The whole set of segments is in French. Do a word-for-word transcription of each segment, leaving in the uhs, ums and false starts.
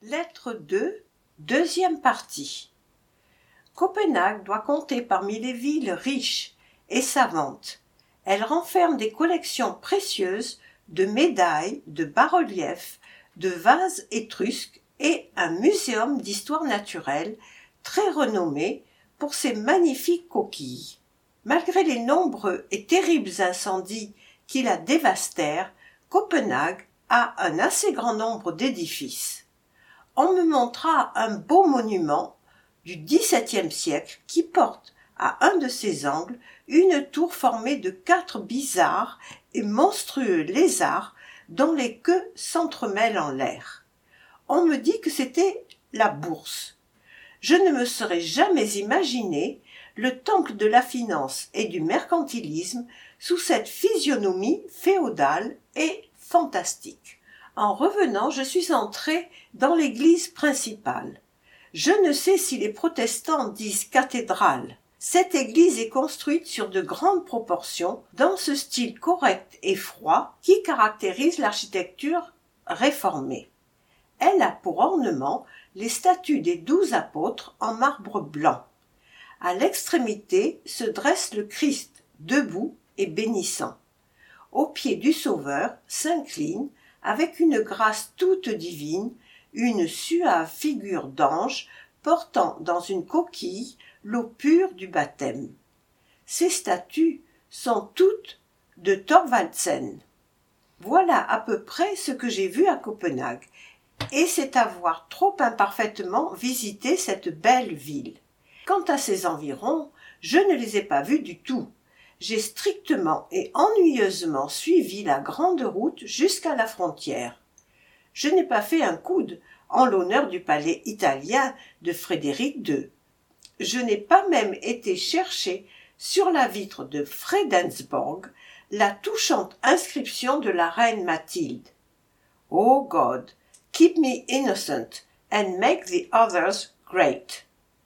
Lettre deux, deuxième partie. Copenhague doit compter parmi les villes riches et savantes. Elle renferme des collections précieuses de médailles, de bas-reliefs, de vases étrusques et un muséum d'histoire naturelle très renommé pour ses magnifiques coquilles. Malgré les nombreux et terribles incendies qui la dévastèrent, Copenhague a un assez grand nombre d'édifices. On me montra un beau monument du dix-septième siècle qui porte à un de ses angles une tour formée de quatre bizarres et monstrueux lézards dont les queues s'entremêlent en l'air. On me dit que c'était la Bourse. Je ne me serais jamais imaginé le temple de la finance et du mercantilisme sous cette physionomie féodale et fantastique. En revenant, je suis entré dans l'église principale. Je ne sais si les protestants disent cathédrale. Cette église est construite sur de grandes proportions, dans ce style correct et froid qui caractérise l'architecture réformée. Elle a pour ornement les statues des douze apôtres en marbre blanc. À l'extrémité se dresse le Christ, debout et bénissant. Au pied du Sauveur s'incline, avec une grâce toute divine, une suave figure d'ange portant dans une coquille l'eau pure du baptême. Ces statues sont toutes de Thorvaldsen. Voilà à peu près ce que j'ai vu à Copenhague, et c'est avoir trop imparfaitement visité cette belle ville. Quant à ses environs, je ne les ai pas vus du tout. J'ai strictement et ennuyeusement suivi la grande route jusqu'à la frontière. Je n'ai pas fait un coude en l'honneur du palais italien de Frédéric deux. Je n'ai pas même été chercher sur la vitre de Fredensborg la touchante inscription de la reine Mathilde. Oh God, keep me innocent and make the others great.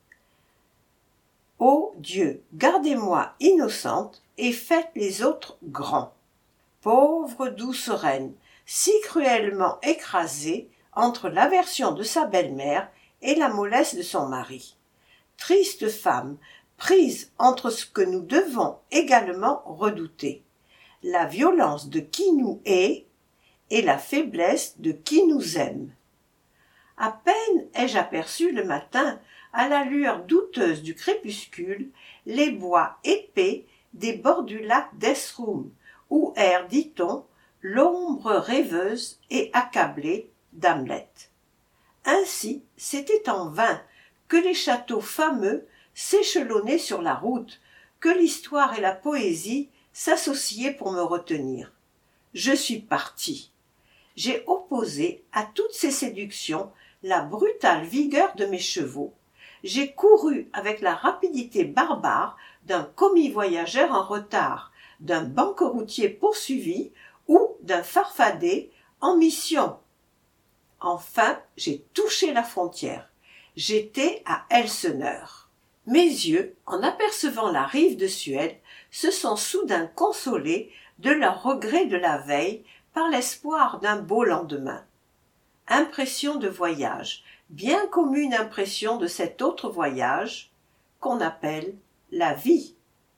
Ô Dieu, gardez-moi innocente et faites les autres grands. Pauvre douce reine, si cruellement écrasée entre l'aversion de sa belle-mère et la mollesse de son mari. Triste femme, prise entre ce que nous devons également redouter, la violence de qui nous hait et la faiblesse de qui nous aime. À peine ai-je aperçu le matin, à la lueur douteuse du crépuscule, les bois épais des bords du lac d'Esrum, où erre, dit-on, l'ombre rêveuse et accablée d'Hamlet. Ainsi, c'était en vain que les châteaux fameux s'échelonnaient sur la route, que l'histoire et la poésie s'associaient pour me retenir. Je suis parti. J'ai opposé à toutes ces séductions la brutale vigueur de mes chevaux. J'ai couru avec la rapidité barbare d'un commis-voyageur en retard, d'un banqueroutier poursuivi ou d'un farfadet en mission. Enfin, j'ai touché la frontière. J'étais à Elseneur. Mes yeux, en apercevant la rive de Suède, se sont soudain consolés de leur regret de la veille par l'espoir d'un beau lendemain. Impression de voyage, bien commune impression de cet autre voyage qu'on appelle la vie.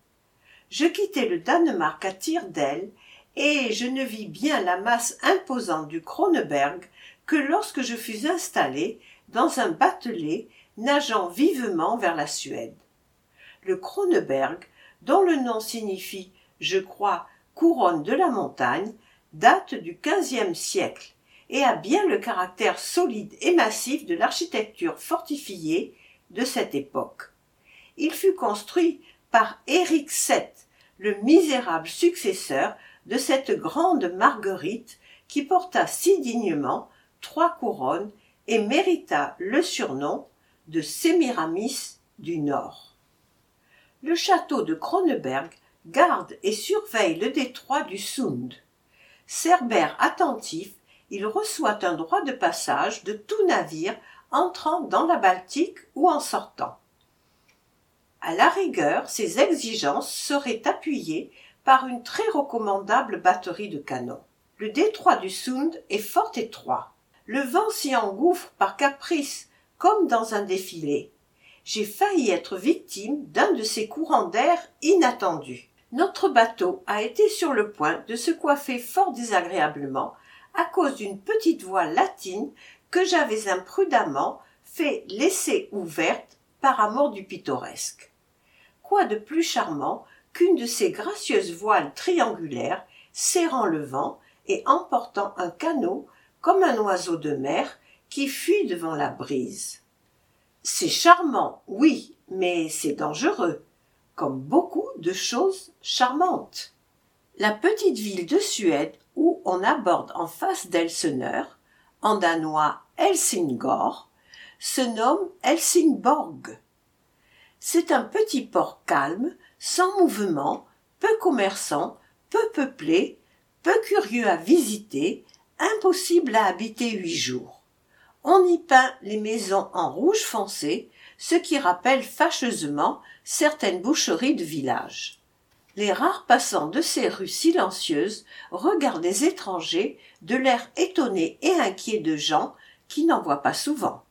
Je quittai le Danemark à tire d'aile et je ne vis bien la masse imposante du Kroneberg que lorsque je fus installé dans un batelet nageant vivement vers la Suède. Le Kroneberg, dont le nom signifie, je crois, couronne de la montagne, date du quinzième siècle et a bien le caractère solide et massif de l'architecture fortifiée de cette époque. Il fut construit par Éric sept, le misérable successeur de cette grande Marguerite qui porta si dignement trois couronnes et mérita le surnom de Sémiramis du Nord. Le château de Kroneberg garde et surveille le détroit du Sund. Cerbère attentif, il reçoit un droit de passage de tout navire entrant dans la Baltique ou en sortant. À la rigueur, ces exigences seraient appuyées par une très recommandable batterie de canons. Le détroit du Sund est fort étroit. Le vent s'y engouffre par caprice, comme dans un défilé. J'ai failli être victime d'un de ces courants d'air inattendus. Notre bateau a été sur le point de se coiffer fort désagréablement à cause d'une petite voile latine que j'avais imprudemment fait laisser ouverte par amour du pittoresque. Quoi de plus charmant qu'une de ces gracieuses voiles triangulaires serrant le vent et emportant un canot comme un oiseau de mer qui fuit devant la brise. C'est charmant, oui, mais c'est dangereux, comme beaucoup de choses charmantes. La petite ville de Suède où on aborde en face d'Elseneur, en danois Helsingør, se nomme Helsingborg. C'est un petit port calme, sans mouvement, peu commerçant, peu peuplé, peu curieux à visiter, impossible à habiter huit jours. On y peint les maisons en rouge foncé, ce qui rappelle fâcheusement certaines boucheries de village. Les rares passants de ces rues silencieuses regardent les étrangers de l'air étonné et inquiet de gens qui n'en voient pas souvent.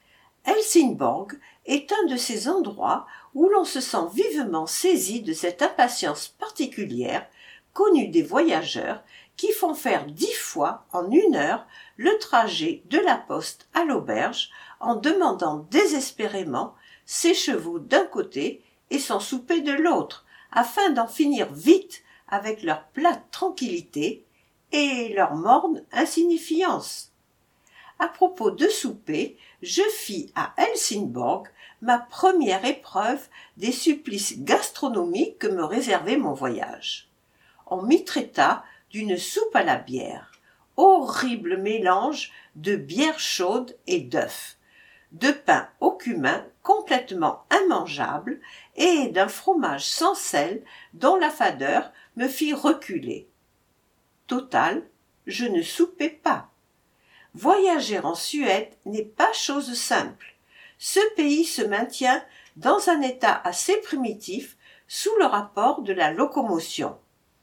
Helsingborg est un de ces endroits où l'on se sent vivement saisi de cette impatience particulière connue des voyageurs qui font faire dix fois en une heure le trajet de la poste à l'auberge en demandant désespérément ses chevaux d'un côté et son souper de l'autre, afin d'en finir vite avec leur plate tranquillité et leur morne insignifiance. À propos de souper, je fis à Helsingborg ma première épreuve des supplices gastronomiques que me réservait mon voyage. On m'y traita d'une soupe à la bière, horrible mélange de bière chaude et d'œufs, de pain au cumin complètement immangeable et d'un fromage sans sel dont la fadeur me fit reculer. Total, je ne soupais pas. Voyager en Suède n'est pas chose simple. Ce pays se maintient dans un état assez primitif sous le rapport de la locomotion.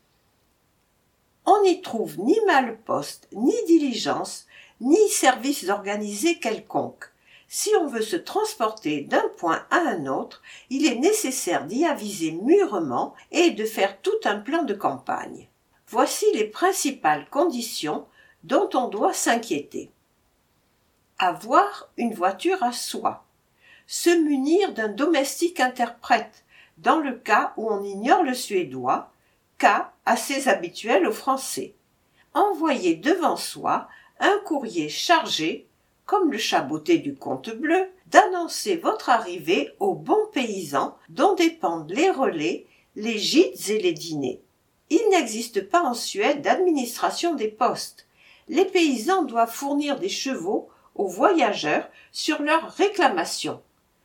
On n'y trouve ni malle-poste, ni diligence, ni service organisé quelconque. Si on veut se transporter d'un point à un autre, il est nécessaire d'y aviser mûrement et de faire tout un plan de campagne. Voici les principales conditions dont on doit s'inquiéter. Avoir une voiture à soi. Se munir d'un domestique interprète, dans le cas où on ignore le suédois, cas assez habituel aux Français. Envoyer devant soi un courrier chargé, comme le chaboté du comte bleu, d'annoncer votre arrivée aux bons paysans dont dépendent les relais, les gîtes et les dîners. Il n'existe pas en Suède d'administration des postes. Les paysans doivent fournir des chevaux aux voyageurs sur leur réclamation.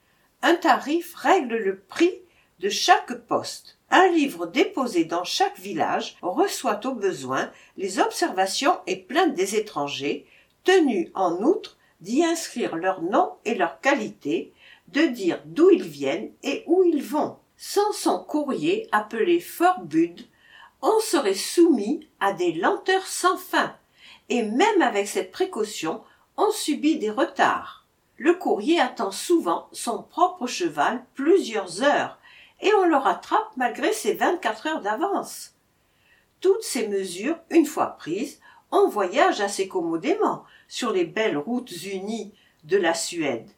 Un tarif règle le prix de chaque poste. Un livre déposé dans chaque village reçoit au besoin les observations et plaintes des étrangers, tenus en outre d'y inscrire leur nom et leur qualité, de dire d'où ils viennent et où ils vont. Sans son courrier appelé forbud, on serait soumis à des lenteurs sans fin, et même avec cette précaution, on subit des retards. Le courrier attend souvent son propre cheval plusieurs heures, et on le rattrape malgré ses vingt-quatre heures d'avance. Toutes ces mesures, une fois prises, on voyage assez commodément sur les belles routes unies de la Suède.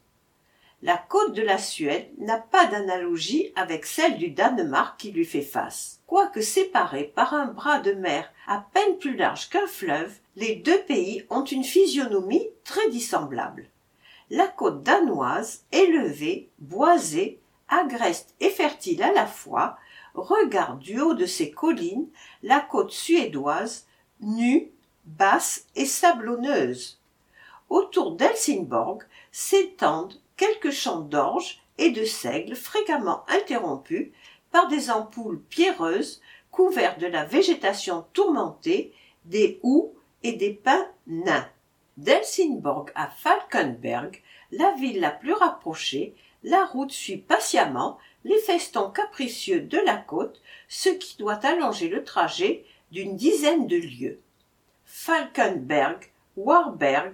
La côte de la Suède n'a pas d'analogie avec celle du Danemark qui lui fait face. Quoique séparés par un bras de mer à peine plus large qu'un fleuve, les deux pays ont une physionomie très dissemblable. La côte danoise, élevée, boisée, agreste et fertile à la fois, regarde du haut de ses collines la côte suédoise, nue, basse et sablonneuse. Autour d'Helsingborg s'étendent quelques champs d'orge et de seigle fréquemment interrompus par des ampoules pierreuses couvertes de la végétation tourmentée, des houx et des pins nains. D'Helsingborg à Falkenberg, la ville la plus rapprochée, la route suit patiemment les festons capricieux de la côte, ce qui doit allonger le trajet d'une dizaine de lieues. Falkenberg, Warberg,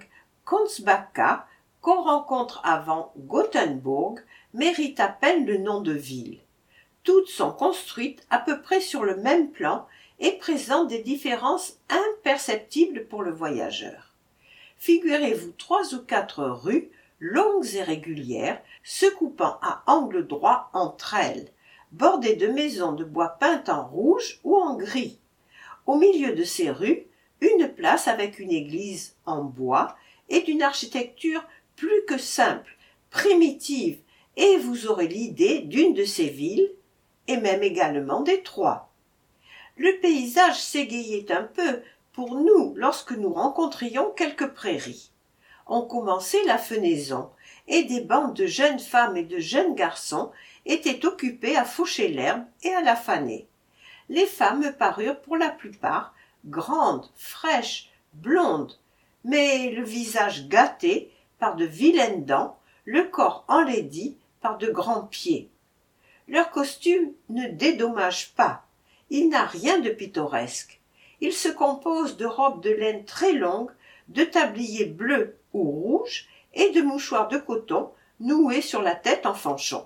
Konsbacka, qu'on rencontre avant Gothenburg, mérite à peine le nom de ville. Toutes sont construites à peu près sur le même plan et présentent des différences imperceptibles pour le voyageur. Figurez-vous trois ou quatre rues, longues et régulières, se coupant à angle droit entre elles, bordées de maisons de bois peintes en rouge ou en gris. Au milieu de ces rues, une place avec une église en bois et d'une architecture plus que simple, primitive, et vous aurez l'idée d'une de ces villes, et même également des trois. Le paysage s'égayait un peu pour nous lorsque nous rencontrions quelques prairies. On commençait la fenaison, et des bandes de jeunes femmes et de jeunes garçons étaient occupés à faucher l'herbe et à la faner. Les femmes me parurent pour la plupart grandes, fraîches, blondes, mais le visage gâté par de vilaines dents, le corps enlaidi par de grands pieds. Leur costume ne dédommage pas, il n'a rien de pittoresque. Il se compose de robes de laine très longues, de tabliers bleus ou rouges et de mouchoirs de coton noués sur la tête en fanchon.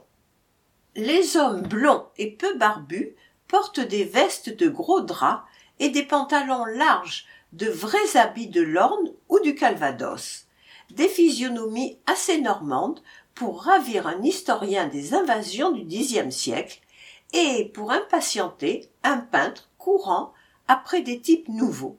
Les hommes blonds et peu barbus portent des vestes de gros drap et des pantalons larges, de vrais habits de l'Orne ou du Calvados, des physionomies assez normandes pour ravir un historien des invasions du dixième siècle et pour impatienter un peintre courant après des types nouveaux.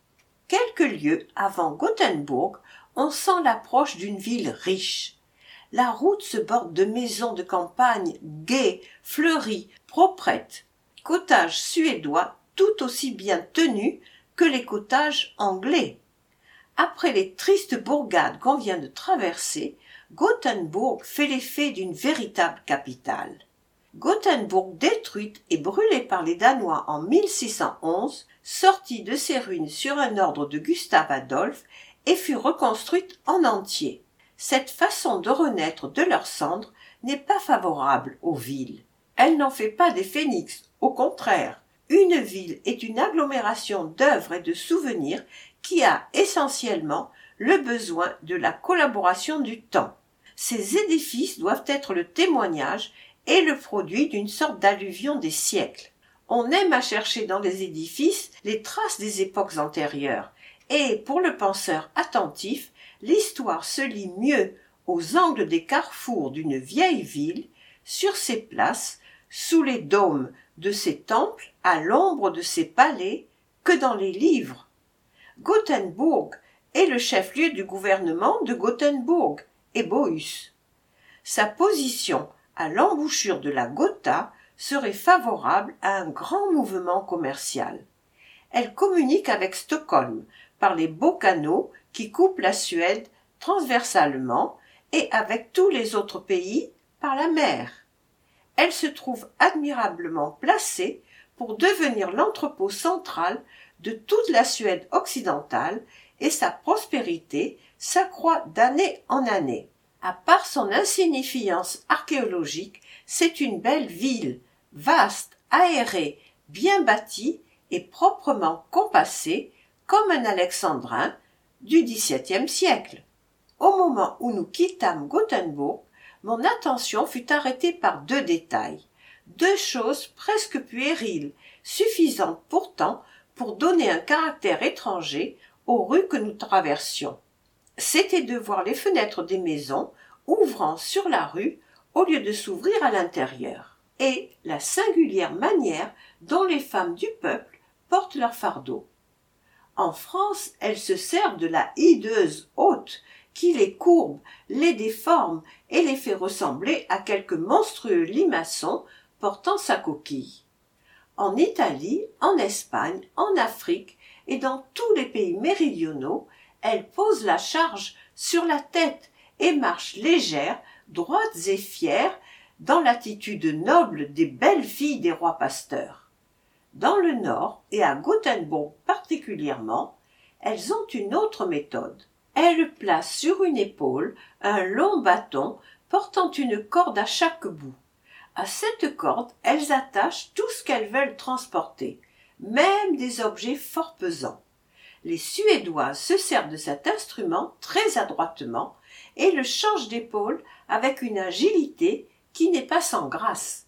Quelques lieues avant Gothenburg, on sent l'approche d'une ville riche. La route se borde de maisons de campagne gaies, fleuries, proprettes, cottages suédois tout aussi bien tenus que les cottages anglais. Après les tristes bourgades qu'on vient de traverser, Gothenburg fait l'effet d'une véritable capitale. Gothenburg détruite et brûlée par les Danois en mille six cent onze, sortit de ses ruines sur un ordre de Gustave Adolphe et fut reconstruite en entier. Cette façon de renaître de leurs cendres n'est pas favorable aux villes. Elle n'en fait pas des phénix, au contraire. Une ville est une agglomération d'œuvres et de souvenirs qui a essentiellement le besoin de la collaboration du temps. Ces édifices doivent être le témoignage et le produit d'une sorte d'alluvion des siècles. On aime à chercher dans les édifices les traces des époques antérieures, et pour le penseur attentif, l'histoire se lit mieux aux angles des carrefours d'une vieille ville, sur ses places, sous les dômes de ses temples, à l'ombre de ses palais, que dans les livres. Gothenburg est le chef-lieu du gouvernement de Gothenburg et Bohus. Sa position à l'embouchure de la Gotha serait favorable à un grand mouvement commercial. Elle communique avec Stockholm par les beaux canaux qui coupent la Suède transversalement et avec tous les autres pays par la mer. Elle se trouve admirablement placée pour devenir l'entrepôt central de toute la Suède occidentale et sa prospérité s'accroît d'année en année. À part son insignifiance archéologique, c'est une belle ville, vaste, aérée, bien bâtie et proprement compassée, comme un alexandrin du dix-septième siècle. Au moment où nous quittâmes Gothenburg, mon attention fut arrêtée par deux détails, deux choses presque puériles, suffisantes pourtant pour donner un caractère étranger aux rues que nous traversions. C'était de voir les fenêtres des maisons ouvrant sur la rue au lieu de s'ouvrir à l'intérieur, et la singulière manière dont les femmes du peuple portent leur fardeau. En France, elles se servent de la hideuse haute qui les courbe, les déforme et les fait ressembler à quelque monstrueux limaçon portant sa coquille. En Italie, en Espagne, en Afrique et dans tous les pays méridionaux, elles posent la charge sur la tête et marchent légères, droites et fières, dans l'attitude noble des belles filles des rois pasteurs. Dans le Nord, et à Gothenburg particulièrement, elles ont une autre méthode. Elles placent sur une épaule un long bâton portant une corde à chaque bout. À cette corde, elles attachent tout ce qu'elles veulent transporter, même des objets fort pesants. Les Suédoises se servent de cet instrument très adroitement et le changent d'épaule avec une agilité qui n'est pas sans grâce.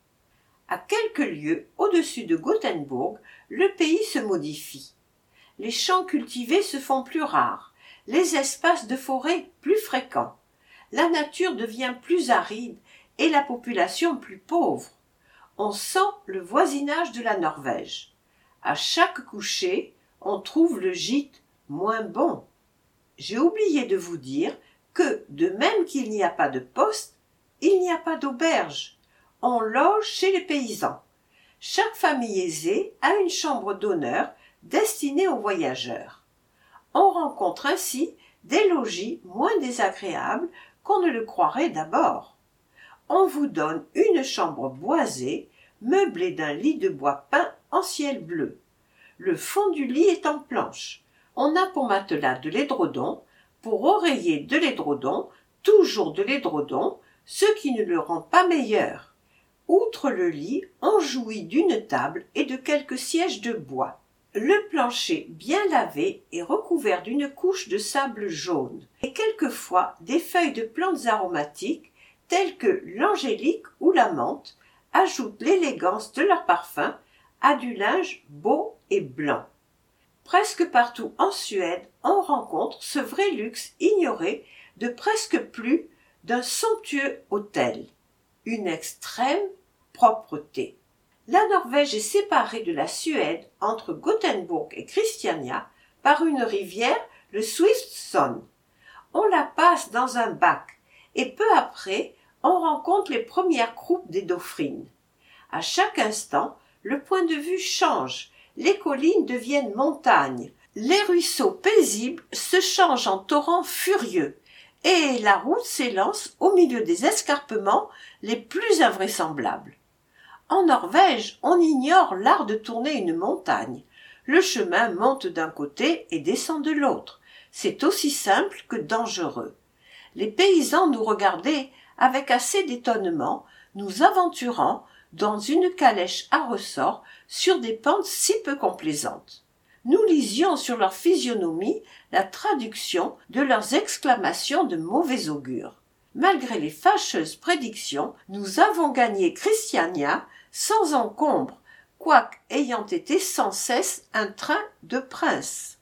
À quelques lieues au-dessus de Gothenburg, le pays se modifie. Les champs cultivés se font plus rares, les espaces de forêt plus fréquents. La nature devient plus aride et la population plus pauvre. On sent le voisinage de la Norvège. À chaque coucher, on trouve le gîte moins bon. J'ai oublié de vous dire que, de même qu'il n'y a pas de poste, il n'y a pas d'auberge. On loge chez les paysans. Chaque famille aisée a une chambre d'honneur destinée aux voyageurs. On rencontre ainsi des logis moins désagréables qu'on ne le croirait d'abord. On vous donne une chambre boisée, meublée d'un lit de bois peint en ciel bleu. Le fond du lit est en planche. On a pour matelas de l'édredon, pour oreiller de l'édredon, toujours de l'édredon, ce qui ne le rend pas meilleur. Outre le lit, on jouit d'une table et de quelques sièges de bois. Le plancher bien lavé est recouvert d'une couche de sable jaune et quelquefois des feuilles de plantes aromatiques telles que l'angélique ou la menthe ajoutent l'élégance de leur parfum à du linge beau et blanc. Presque partout en Suède, on rencontre ce vrai luxe ignoré de presque plus d'un somptueux hôtel, une extrême propreté. La Norvège est séparée de la Suède entre Gothenburg et Christiania par une rivière, le Swiftsson. On la passe dans un bac et peu après, on rencontre les premières croupes des dauphines. À chaque instant, le point de vue change, les collines deviennent montagnes, les ruisseaux paisibles se changent en torrents furieux, et la route s'élance au milieu des escarpements les plus invraisemblables. En Norvège, on ignore l'art de tourner une montagne. Le chemin monte d'un côté et descend de l'autre. C'est aussi simple que dangereux. Les paysans nous regardaient avec assez d'étonnement, nous aventurant dans une calèche à ressort sur des pentes si peu complaisantes. Nous lisions sur leur physionomie la traduction de leurs exclamations de mauvais augure. Malgré les fâcheuses prédictions, nous avons gagné Christiania sans encombre, quoique ayant été sans cesse un train de princes.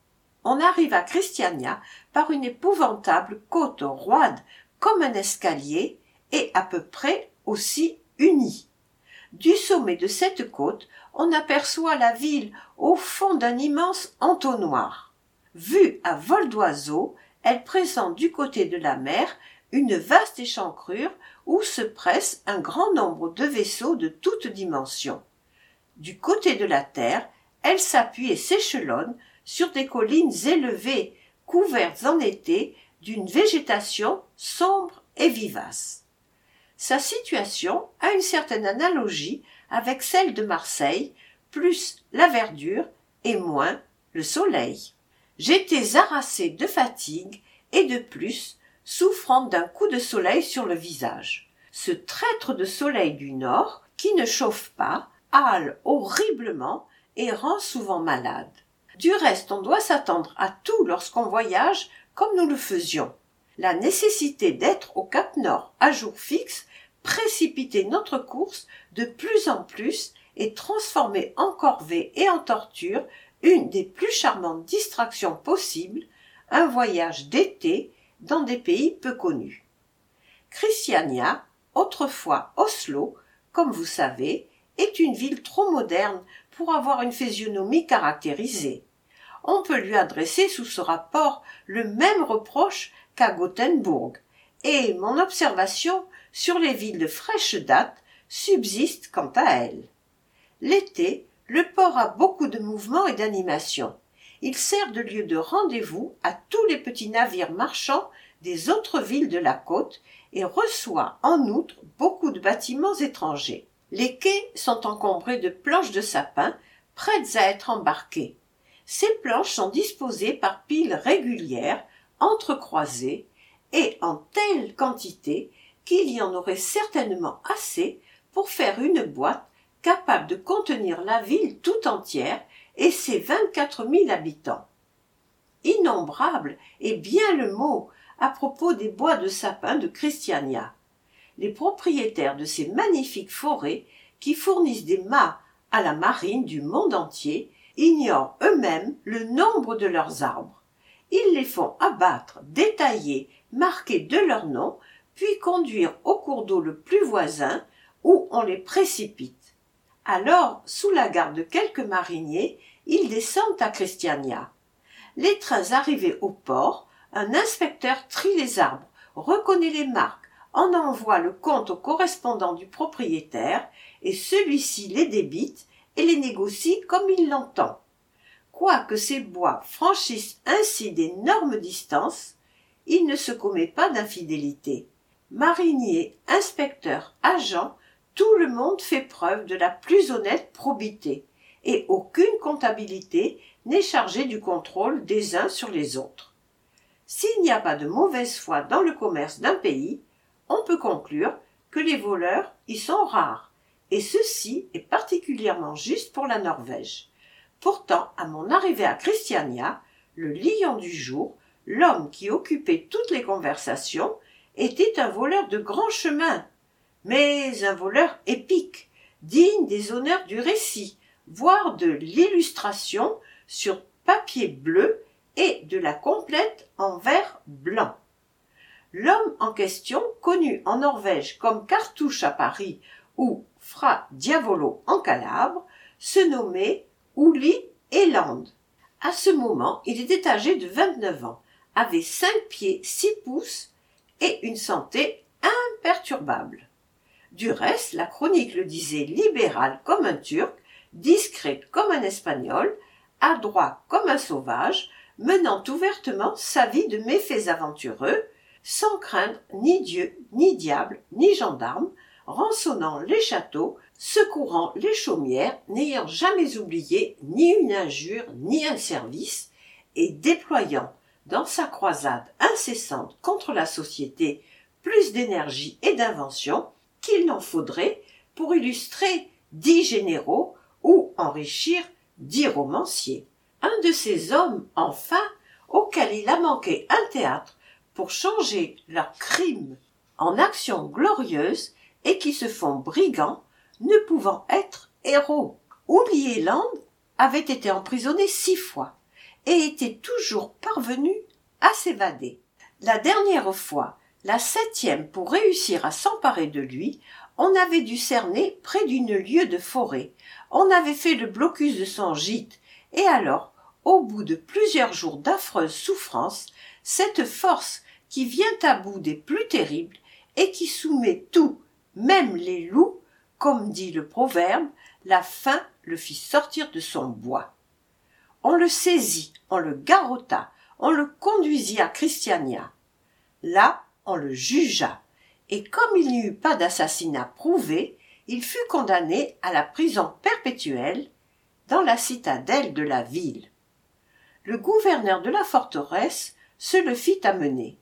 On arrive à Christiania par une épouvantable côte roide comme un escalier et à peu près aussi unie. Du sommet de cette côte, on aperçoit la ville au fond d'un immense entonnoir. Vue à vol d'oiseau, elle présente du côté de la mer une vaste échancrure où se presse un grand nombre de vaisseaux de toutes dimensions. Du côté de la terre, elle s'appuie et s'échelonne sur des collines élevées, couvertes en été d'une végétation sombre et vivace. Sa situation a une certaine analogie avec celle de Marseille, plus la verdure et moins le soleil. J'étais harassée de fatigue et de plus souffrant d'un coup de soleil sur le visage. Ce traître de soleil du nord, qui ne chauffe pas, hale horriblement et rend souvent malade. Du reste, on doit s'attendre à tout lorsqu'on voyage comme nous le faisions. La nécessité d'être au Cap Nord à jour fixe précipitait notre course de plus en plus et transformait en corvée et en torture une des plus charmantes distractions possibles, un voyage d'été dans des pays peu connus. Christiania, autrefois Oslo, comme vous savez, est une ville trop moderne pour avoir une physionomie caractérisée. On peut lui adresser sous ce rapport le même reproche qu'à Gothenburg, et mon observation sur les villes de fraîche date subsiste quant à elles. L'été, le port a beaucoup de mouvement et d'animation. Il sert de lieu de rendez-vous à tous les petits navires marchands des autres villes de la côte et reçoit en outre beaucoup de bâtiments étrangers. Les quais sont encombrés de planches de sapin prêtes à être embarquées. Ces planches sont disposées par piles régulières, entrecroisées, et en telle quantité qu'il y en aurait certainement assez pour faire une boîte capable de contenir la ville tout entière et ses vingt-quatre mille habitants. innombrables est bien le mot à propos des bois de sapin de Christiania. Les propriétaires de ces magnifiques forêts, qui fournissent des mâts à la marine du monde entier, ignorent eux-mêmes le nombre de leurs arbres. Ils les font abattre, détailler, marquer de leur nom, puis conduire au cours d'eau le plus voisin, où on les précipite. Alors, sous la garde de quelques mariniers, ils descendent à Christiania. Les trains arrivés au port, un inspecteur trie les arbres, reconnaît les marques, en envoie le compte au correspondant du propriétaire, et celui-ci les débite et les négocie comme il l'entend. Quoique ces bois franchissent ainsi d'énormes distances, il ne se commet pas d'infidélité. Mariniers, inspecteurs, agents, tout le monde fait preuve de la plus honnête probité, et aucune comptabilité n'est chargée du contrôle des uns sur les autres. S'il n'y a pas de mauvaise foi dans le commerce d'un pays, on peut conclure que les voleurs y sont rares, et ceci est particulièrement juste pour la Norvège. Pourtant, à mon arrivée à Christiania, le lion du jour, l'homme qui occupait toutes les conversations, était un voleur de grand chemin, mais un voleur épique, digne des honneurs du récit, voire de l'illustration sur papier bleu et de la complète en vert blanc. L'homme en question, connu en Norvège comme Cartouche à Paris ou Fra Diavolo en Calabre, se nommait Uli Eland. À ce moment, il était âgé de vingt-neuf ans, avait cinq pieds six pouces et une santé imperturbable. Du reste, la chronique le disait libéral comme un Turc, discret comme un Espagnol, adroit comme un sauvage, menant ouvertement sa vie de méfaits aventureux, sans craindre ni Dieu, ni diable, ni gendarme, rançonnant les châteaux, secourant les chaumières, n'ayant jamais oublié ni une injure ni un service, et déployant dans sa croisade incessante contre la société plus d'énergie et d'invention qu'il n'en faudrait pour illustrer dix généraux ou enrichir dix romanciers. Un de ces hommes, enfin, auquel il a manqué un théâtre pour changer leurs crimes en actions glorieuses et qui se font brigands, ne pouvant être héros. Uli Eland avait été emprisonné six fois et était toujours parvenu à s'évader. La dernière fois, la septième pour réussir à s'emparer de lui, on avait dû cerner près d'une lieue de forêt. On avait fait le blocus de son gîte, et alors, au bout de plusieurs jours d'affreuses souffrances, cette force qui vient à bout des plus terribles et qui soumet tout, même les loups, comme dit le proverbe, la faim le fit sortir de son bois. On le saisit, on le garrotta, on le conduisit à Christiania. Là, on le jugea, et comme il n'y eut pas d'assassinat prouvé, il fut condamné à la prison perpétuelle dans la citadelle de la ville. Le gouverneur de la forteresse se le fit amener.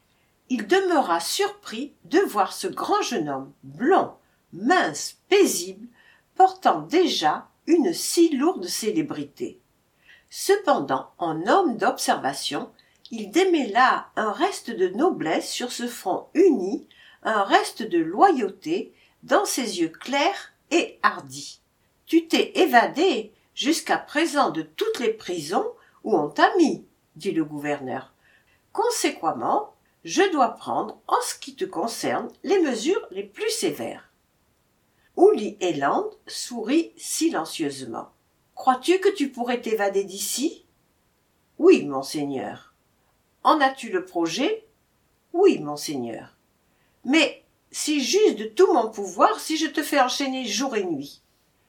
Il demeura surpris de voir ce grand jeune homme, blond, mince, paisible, portant déjà une si lourde célébrité. Cependant, en homme d'observation, il démêla un reste de noblesse sur ce front uni, un reste de loyauté dans ses yeux clairs et hardis. Tu t'es évadé jusqu'à présent de toutes les prisons où on t'a mis, dit le gouverneur. Conséquemment, je dois prendre, en ce qui te concerne, les mesures les plus sévères. Uli Eland sourit silencieusement. Crois-tu que tu pourrais t'évader d'ici? Oui, monseigneur. En as-tu le projet? Oui, monseigneur. Mais si j'use de tout mon pouvoir, si je te fais enchaîner jour et nuit.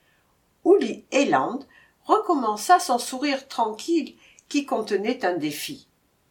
Uli Eland recommença son sourire tranquille qui contenait un défi.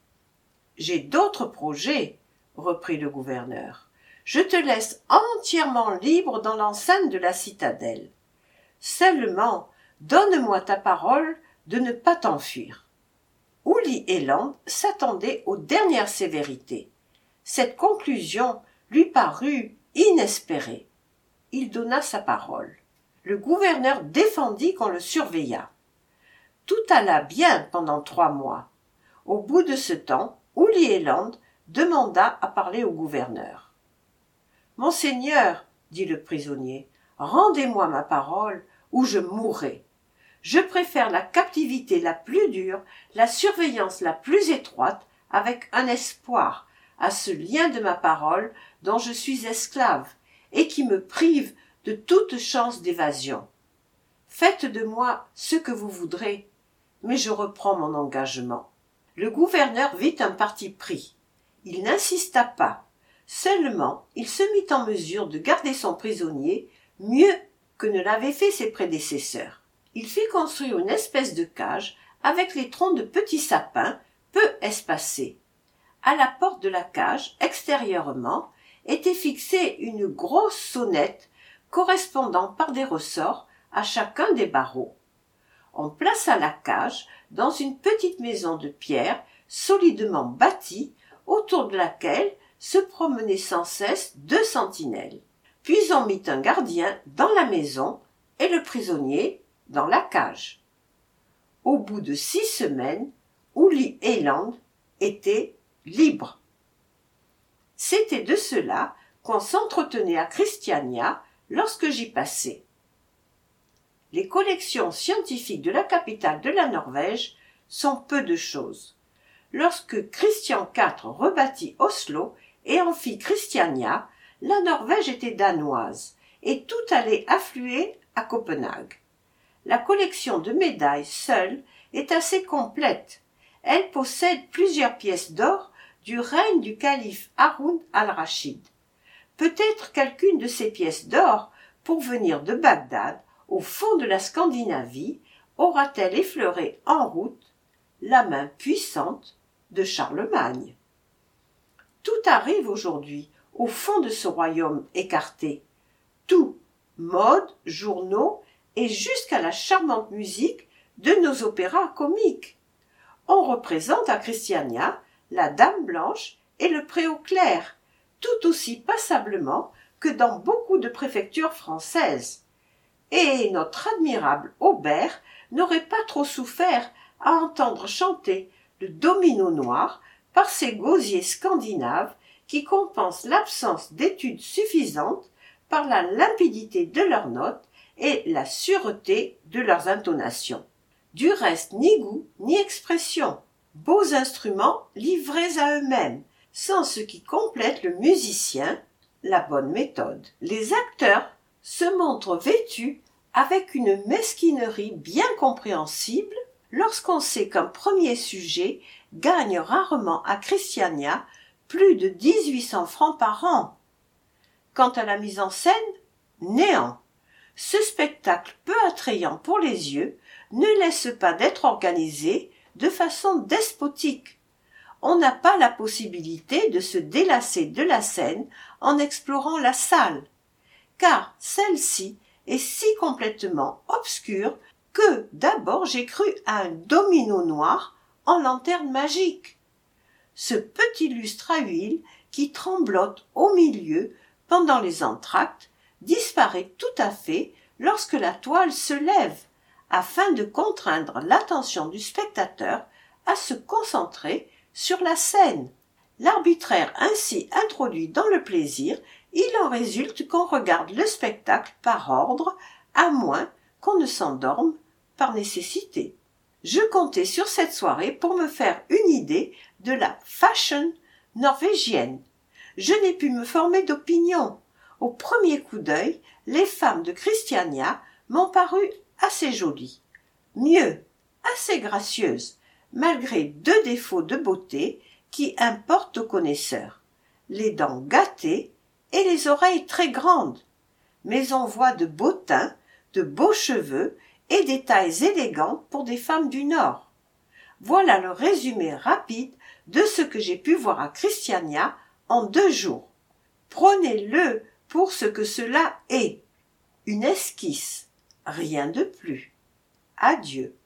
J'ai d'autres projets, reprit le gouverneur. Je te laisse entièrement libre dans l'enceinte de la citadelle. Seulement, donne-moi ta parole de ne pas t'enfuir. Uli Eland s'attendait aux dernières sévérités. Cette conclusion lui parut inespérée. Il donna sa parole. Le gouverneur défendit qu'on le surveillât. Tout alla bien pendant trois mois. Au bout de ce temps, Uli Eland demanda à parler au gouverneur. « Monseigneur, dit le prisonnier, rendez-moi ma parole ou je mourrai. Je préfère la captivité la plus dure, la surveillance la plus étroite, avec un espoir, à ce lien de ma parole dont je suis esclave et qui me prive de toute chance d'évasion. Faites de moi ce que vous voudrez, mais je reprends mon engagement. » Le gouverneur vit un parti pris. Il n'insista pas. Seulement, il se mit en mesure de garder son prisonnier mieux que ne l'avaient fait ses prédécesseurs. Il fit construire une espèce de cage avec les troncs de petits sapins peu espacés. À la porte de la cage, extérieurement, était fixée une grosse sonnette correspondant par des ressorts à chacun des barreaux. On plaça la cage dans une petite maison de pierre solidement bâtie, autour de laquelle se promenaient sans cesse deux sentinelles. Puis on mit un gardien dans la maison et le prisonnier dans la cage. Au bout de six semaines, Uli Eland était libre. C'était de cela qu'on s'entretenait à Christiania lorsque j'y passais. Les collections scientifiques de la capitale de la Norvège sont peu de choses. Lorsque Christian quatre rebâtit Oslo et en fit Christiania, la Norvège était danoise et tout allait affluer à Copenhague. La collection de médailles seule est assez complète. Elle possède plusieurs pièces d'or du règne du calife Haroun al-Rachid. Peut-être quelqu'une de ces pièces d'or, pour venir de Bagdad, au fond de la Scandinavie, aura-t-elle effleuré en route la main puissante de Charlemagne. Tout arrive aujourd'hui au fond de ce royaume écarté. Tout, mode, journaux et jusqu'à la charmante musique de nos opéras comiques. On représente à Christiania la Dame Blanche et le Préau Clair, tout aussi passablement que dans beaucoup de préfectures françaises. Et notre admirable Aubert n'aurait pas trop souffert à entendre chanter le domino noir par ces gosiers scandinaves qui compensent l'absence d'études suffisantes par la limpidité de leurs notes et la sûreté de leurs intonations. Du reste, ni goût ni expression, beaux instruments livrés à eux-mêmes, sans ce qui complète le musicien, la bonne méthode. Les acteurs se montrent vêtus avec une mesquinerie bien compréhensible lorsqu'on sait qu'un premier sujet gagne rarement à Christiania plus de dix-huit cents francs par an. Quant à la mise en scène, néant. Ce spectacle peu attrayant pour les yeux ne laisse pas d'être organisé de façon despotique. On n'a pas la possibilité de se délasser de la scène en explorant la salle, car celle-ci est si complètement obscure que d'abord j'ai cru à un domino noir en lanterne magique. Ce petit lustre à huile qui tremblote au milieu pendant les entr'actes disparaît tout à fait lorsque la toile se lève, afin de contraindre l'attention du spectateur à se concentrer sur la scène. L'arbitraire ainsi introduit dans le plaisir, il en résulte qu'on regarde le spectacle par ordre, à moins qu'on ne s'endorme par nécessité. Je comptais sur cette soirée pour me faire une idée de la fashion norvégienne. Je n'ai pu me former d'opinion. Au premier coup d'œil, les femmes de Christiania m'ont paru assez jolies. Mieux, assez gracieuses, malgré deux défauts de beauté qui importent aux connaisseurs, les dents gâtées et les oreilles très grandes. Mais on voit de beaux teints, de beaux cheveux et des tailles élégantes pour des femmes du Nord. Voilà le résumé rapide de ce que j'ai pu voir à Christiania en deux jours. Prenez-le pour ce que cela est, une esquisse, rien de plus. Adieu.